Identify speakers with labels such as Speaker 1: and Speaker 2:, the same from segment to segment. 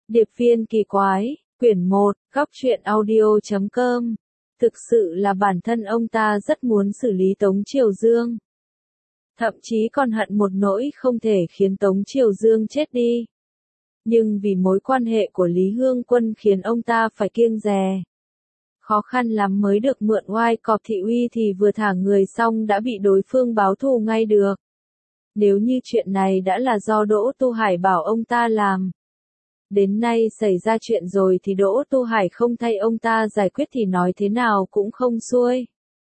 Speaker 1: Điệp viên kỳ quái, quyển 1, góc truyện audio.com. Thực sự là bản thân ông ta rất muốn xử lý Tống Triều Dương. Thậm chí còn hận một nỗi không thể khiến Tống Triều Dương chết đi. Nhưng vì mối quan hệ của Lý Hương Quân khiến ông ta phải kiêng dè. Khó khăn lắm mới được mượn oai cọp thị uy thì vừa thả người xong đã bị đối phương báo thù ngay được. Nếu như chuyện này đã là do Đỗ Tu Hải bảo ông ta làm. Đến nay xảy ra chuyện rồi thì Đỗ Tu Hải không thay ông ta giải quyết thì nói thế nào cũng không xuôi.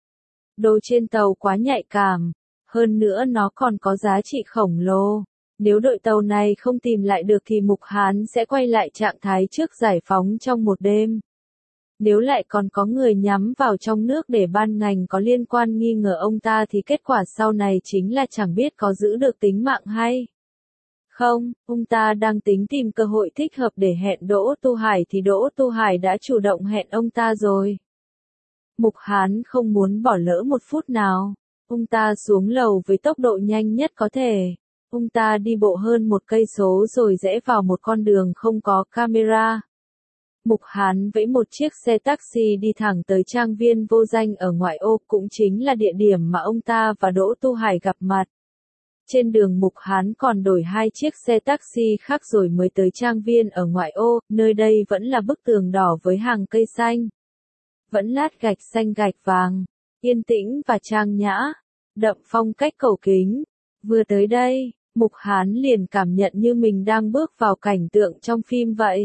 Speaker 1: Đồ trên tàu quá nhạy cảm, hơn nữa nó còn có giá trị khổng lồ. Nếu đội tàu này không tìm lại được thì Mục Hán sẽ quay lại trạng thái trước giải phóng trong một đêm. Nếu lại còn có người nhắm vào trong nước để ban ngành có liên quan nghi ngờ ông ta thì kết quả sau này chính là chẳng biết có giữ được tính mạng hay không. Ông ta đang tính tìm cơ hội thích hợp để hẹn Đỗ Tu Hải thì Đỗ Tu Hải đã chủ động hẹn ông ta rồi. Mục Hán không muốn bỏ lỡ một phút nào. Ông ta xuống lầu với tốc độ nhanh nhất có thể. Ông ta đi bộ hơn 1 cây số rồi rẽ vào một con đường không có camera. Mục Hán vẫy một chiếc xe taxi đi thẳng tới trang viên vô danh ở ngoại ô, cũng chính là địa điểm mà ông ta và Đỗ Tu Hải gặp mặt. Trên đường Mục Hán còn đổi 2 chiếc xe taxi khác rồi mới tới trang viên ở ngoại ô, nơi đây vẫn là bức tường đỏ với hàng cây xanh. Vẫn lát gạch xanh gạch vàng, yên tĩnh và trang nhã, đậm phong cách cổ kính. Vừa tới đây, Mục Hán liền cảm nhận như mình đang bước vào cảnh tượng trong phim vậy.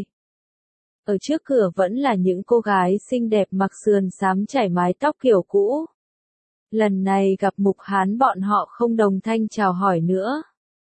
Speaker 1: Ở trước cửa vẫn là những cô gái xinh đẹp mặc sườn xám chải mái tóc kiểu cũ. Lần này gặp Mục Hán bọn họ không đồng thanh chào hỏi nữa.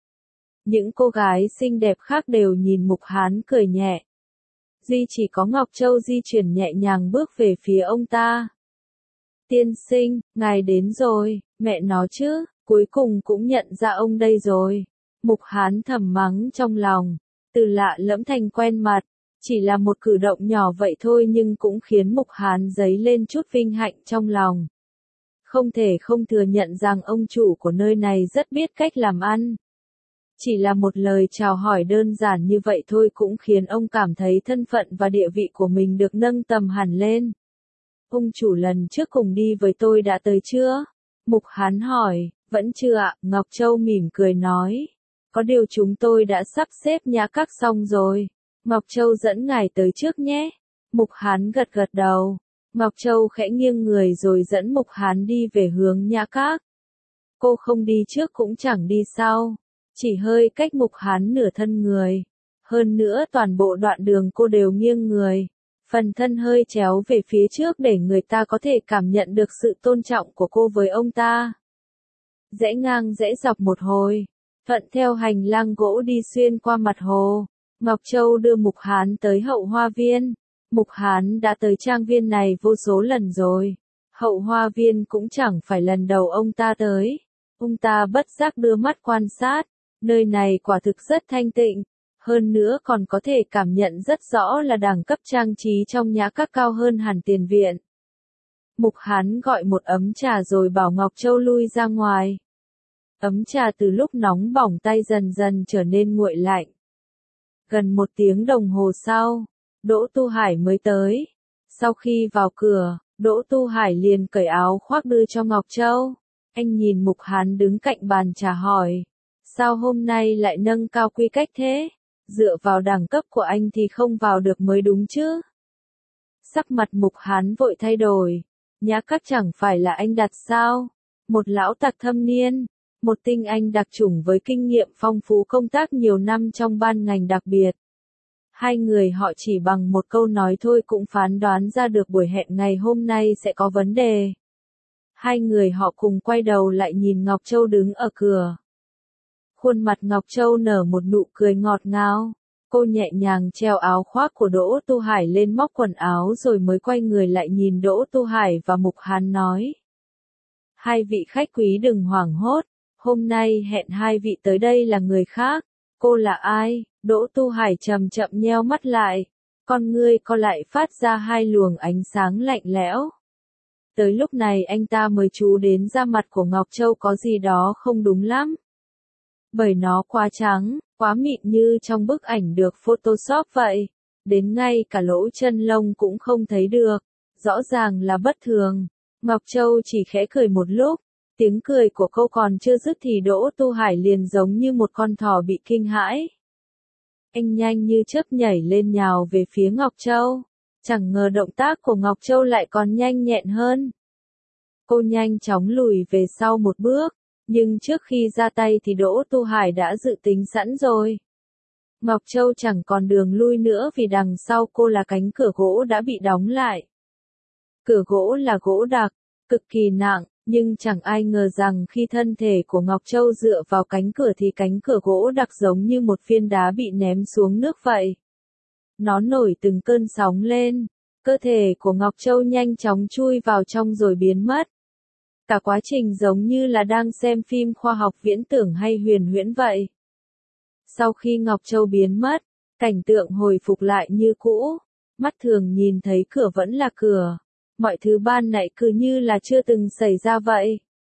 Speaker 1: Những cô gái xinh đẹp khác đều nhìn Mục Hán cười nhẹ. Duy chỉ có Ngọc Châu di chuyển nhẹ nhàng bước về phía ông ta. Tiên sinh, ngài đến rồi, mẹ nó chứ, cuối cùng cũng nhận ra ông đây rồi. Mục Hán thầm mắng trong lòng, từ lạ lẫm thành quen mặt. Chỉ là một cử động nhỏ vậy thôi nhưng cũng khiến Mục Hán dấy lên chút vinh hạnh trong lòng. Không thể không thừa nhận rằng ông chủ của nơi này rất biết cách làm ăn. Chỉ là một lời chào hỏi đơn giản như vậy thôi cũng khiến ông cảm thấy thân phận và địa vị của mình được nâng tầm hẳn lên. Ông chủ lần trước cùng đi với tôi đã tới chưa? Mục Hán hỏi, vẫn chưa ạ, Ngọc Châu mỉm cười nói. Có điều chúng tôi đã sắp xếp nhã các xong rồi. Ngọc Châu dẫn ngài tới trước nhé. Mục Hán gật gật đầu. Ngọc Châu khẽ nghiêng người rồi dẫn Mục Hán đi về hướng nhã các. Cô không đi trước cũng chẳng đi sau. Chỉ hơi cách Mục Hán nửa thân người. Hơn nữa toàn bộ đoạn đường cô đều nghiêng người. Phần thân hơi chéo về phía trước để người ta có thể cảm nhận được sự tôn trọng của cô với ông ta. Rẽ ngang rẽ dọc một hồi. Thuận theo hành lang gỗ đi xuyên qua mặt hồ. Ngọc Châu đưa Mục Hán tới Hậu Hoa Viên. Mục Hán đã tới trang viên này vô số lần rồi. Hậu Hoa Viên cũng chẳng phải lần đầu ông ta tới. Ông ta bất giác đưa mắt quan sát. Nơi này quả thực rất thanh tịnh. Hơn nữa còn có thể cảm nhận rất rõ là đẳng cấp trang trí trong nhã các cao hơn hẳn tiền viện. Mục Hán gọi một ấm trà rồi bảo Ngọc Châu lui ra ngoài. Ấm trà từ lúc nóng bỏng tay dần dần trở nên nguội lạnh. Gần 1 tiếng đồng hồ sau, Đỗ Tu Hải mới tới. Sau khi vào cửa, Đỗ Tu Hải liền cởi áo khoác đưa cho Ngọc Châu. Anh nhìn Mục Hán đứng cạnh bàn trà hỏi. Sao hôm nay lại nâng cao quy cách thế? Dựa vào đẳng cấp của anh thì không vào được mới đúng chứ? Sắc mặt Mục Hán vội thay đổi. Nhã các chẳng phải là anh đặt sao? Một lão tặc thâm niên. Một tinh anh đặc chủng với kinh nghiệm phong phú công tác nhiều năm trong ban ngành đặc biệt. Hai người họ chỉ bằng một câu nói thôi cũng phán đoán ra được buổi hẹn ngày hôm nay sẽ có vấn đề. Hai người họ cùng quay đầu lại nhìn Ngọc Châu đứng ở cửa. Khuôn mặt Ngọc Châu nở một nụ cười ngọt ngào. Cô nhẹ nhàng treo áo khoác của Đỗ Tu Hải lên móc quần áo rồi mới quay người lại nhìn Đỗ Tu Hải và Mục Hán nói. Hai vị khách quý đừng hoảng hốt. Hôm nay hẹn hai vị tới đây là người khác. Cô là ai? Đỗ Tu Hải chậm chậm nheo mắt lại. Con ngươi co lại phát ra 2 luồng ánh sáng lạnh lẽo. Tới lúc này anh ta mới chú đến da mặt của Ngọc Châu có gì đó không đúng lắm. Bởi nó quá trắng, quá mịn như trong bức ảnh được Photoshop vậy. đến ngay cả lỗ chân lông cũng không thấy được, rõ ràng là bất thường. Ngọc Châu chỉ khẽ cười một lúc, tiếng cười của cô còn chưa dứt thì Đỗ Tu Hải liền giống như một con thỏ bị kinh hãi. Anh nhanh như chớp nhảy lên nhào về phía Ngọc Châu, chẳng ngờ động tác của Ngọc Châu lại còn nhanh nhẹn hơn. Cô nhanh chóng lùi về sau một bước, nhưng trước khi ra tay thì Đỗ Tu Hải đã dự tính sẵn rồi. Ngọc Châu chẳng còn đường lui nữa vì đằng sau cô là cánh cửa gỗ đã bị đóng lại. Cửa gỗ là gỗ đặc, cực kỳ nặng, nhưng chẳng ai ngờ rằng khi thân thể của Ngọc Châu dựa vào cánh cửa thì cánh cửa gỗ đặc giống như một viên đá bị ném xuống nước vậy. Nó nổi từng cơn sóng lên, cơ thể của Ngọc Châu nhanh chóng chui vào trong rồi biến mất. Cả quá trình giống như là đang xem phim khoa học viễn tưởng hay huyền huyễn vậy. Sau khi Ngọc Châu biến mất, cảnh tượng hồi phục lại như cũ, mắt thường nhìn thấy cửa vẫn là cửa, mọi thứ ban nãy cứ như là chưa từng xảy ra vậy.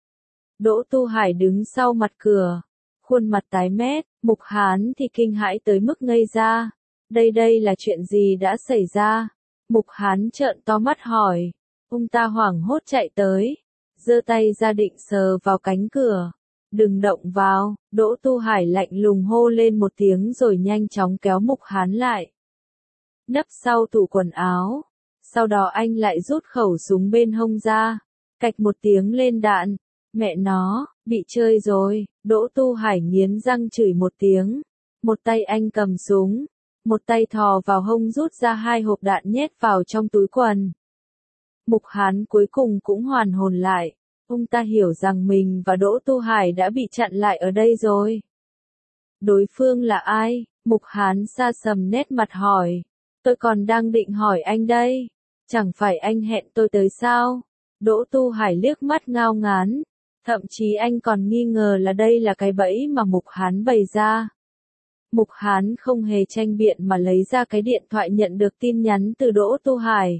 Speaker 1: Đỗ Tu Hải đứng sau mặt cửa, khuôn mặt tái mét, Mục Hán thì kinh hãi tới mức ngây ra. Đây là chuyện gì đã xảy ra? Mục Hán trợn to mắt hỏi. Ông ta hoảng hốt chạy tới, giơ tay ra định sờ vào cánh cửa. Đừng động vào, Đỗ Tu Hải lạnh lùng hô lên một tiếng rồi nhanh chóng kéo Mục Hán lại. Nấp sau tủ quần áo. Sau đó anh lại rút khẩu súng bên hông ra. Cạch một tiếng lên đạn. Mẹ nó, bị chơi rồi, Đỗ Tu Hải nghiến răng chửi một tiếng. Một tay anh cầm súng, một tay thò vào hông rút ra 2 hộp đạn nhét vào trong túi quần. Mục Hán cuối cùng cũng hoàn hồn lại. Ông ta hiểu rằng mình và Đỗ Tu Hải đã bị chặn lại ở đây rồi. Đối phương là ai? Mục Hán sa sầm nét mặt hỏi. Tôi còn đang định hỏi anh đây. Chẳng phải anh hẹn tôi tới sao? Đỗ Tu Hải liếc mắt ngao ngán. Thậm chí anh còn nghi ngờ là đây là cái bẫy mà Mục Hán bày ra. Mục Hán không hề tranh biện mà lấy ra cái điện thoại nhận được tin nhắn từ Đỗ Tu Hải.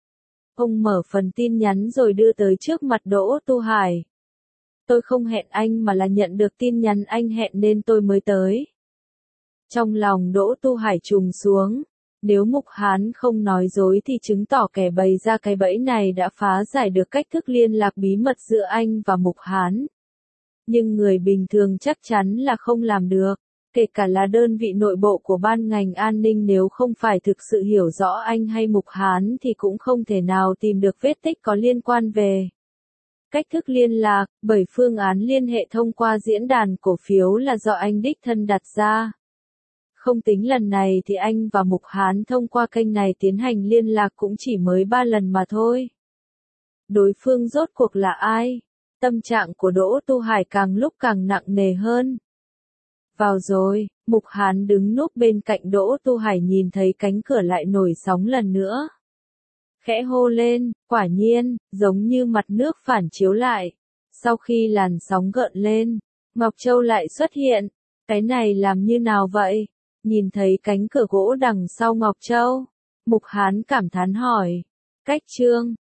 Speaker 1: Ông mở phần tin nhắn rồi đưa tới trước mặt Đỗ Tu Hải. Tôi không hẹn anh mà là nhận được tin nhắn anh hẹn nên tôi mới tới. Trong lòng Đỗ Tu Hải trùng xuống. Nếu Mục Hán không nói dối thì chứng tỏ kẻ bày ra cái bẫy này đã phá giải được cách thức liên lạc bí mật giữa anh và Mục Hán. Nhưng người bình thường chắc chắn là không làm được. Kể cả là đơn vị nội bộ của ban ngành an ninh nếu không phải thực sự hiểu rõ anh hay Mục Hán thì cũng không thể nào tìm được vết tích có liên quan về cách thức liên lạc, bởi phương án liên hệ thông qua diễn đàn cổ phiếu là do anh đích thân đặt ra. Không tính lần này thì anh và Mục Hán thông qua kênh này tiến hành liên lạc cũng chỉ mới 3 lần mà thôi. Đối phương rốt cuộc là ai? Tâm trạng của Đỗ Tu Hải càng lúc càng nặng nề hơn. Vào rồi, Mục Hán đứng núp bên cạnh Đỗ Tu Hải nhìn thấy cánh cửa lại nổi sóng lần nữa. Khẽ hô lên, quả nhiên, giống như mặt nước phản chiếu lại. Sau khi làn sóng gợn lên, Ngọc Châu lại xuất hiện. Cái này làm như nào vậy? Nhìn thấy cánh cửa gỗ đằng sau Ngọc Châu, Mục Hán cảm thán hỏi. Cách trương,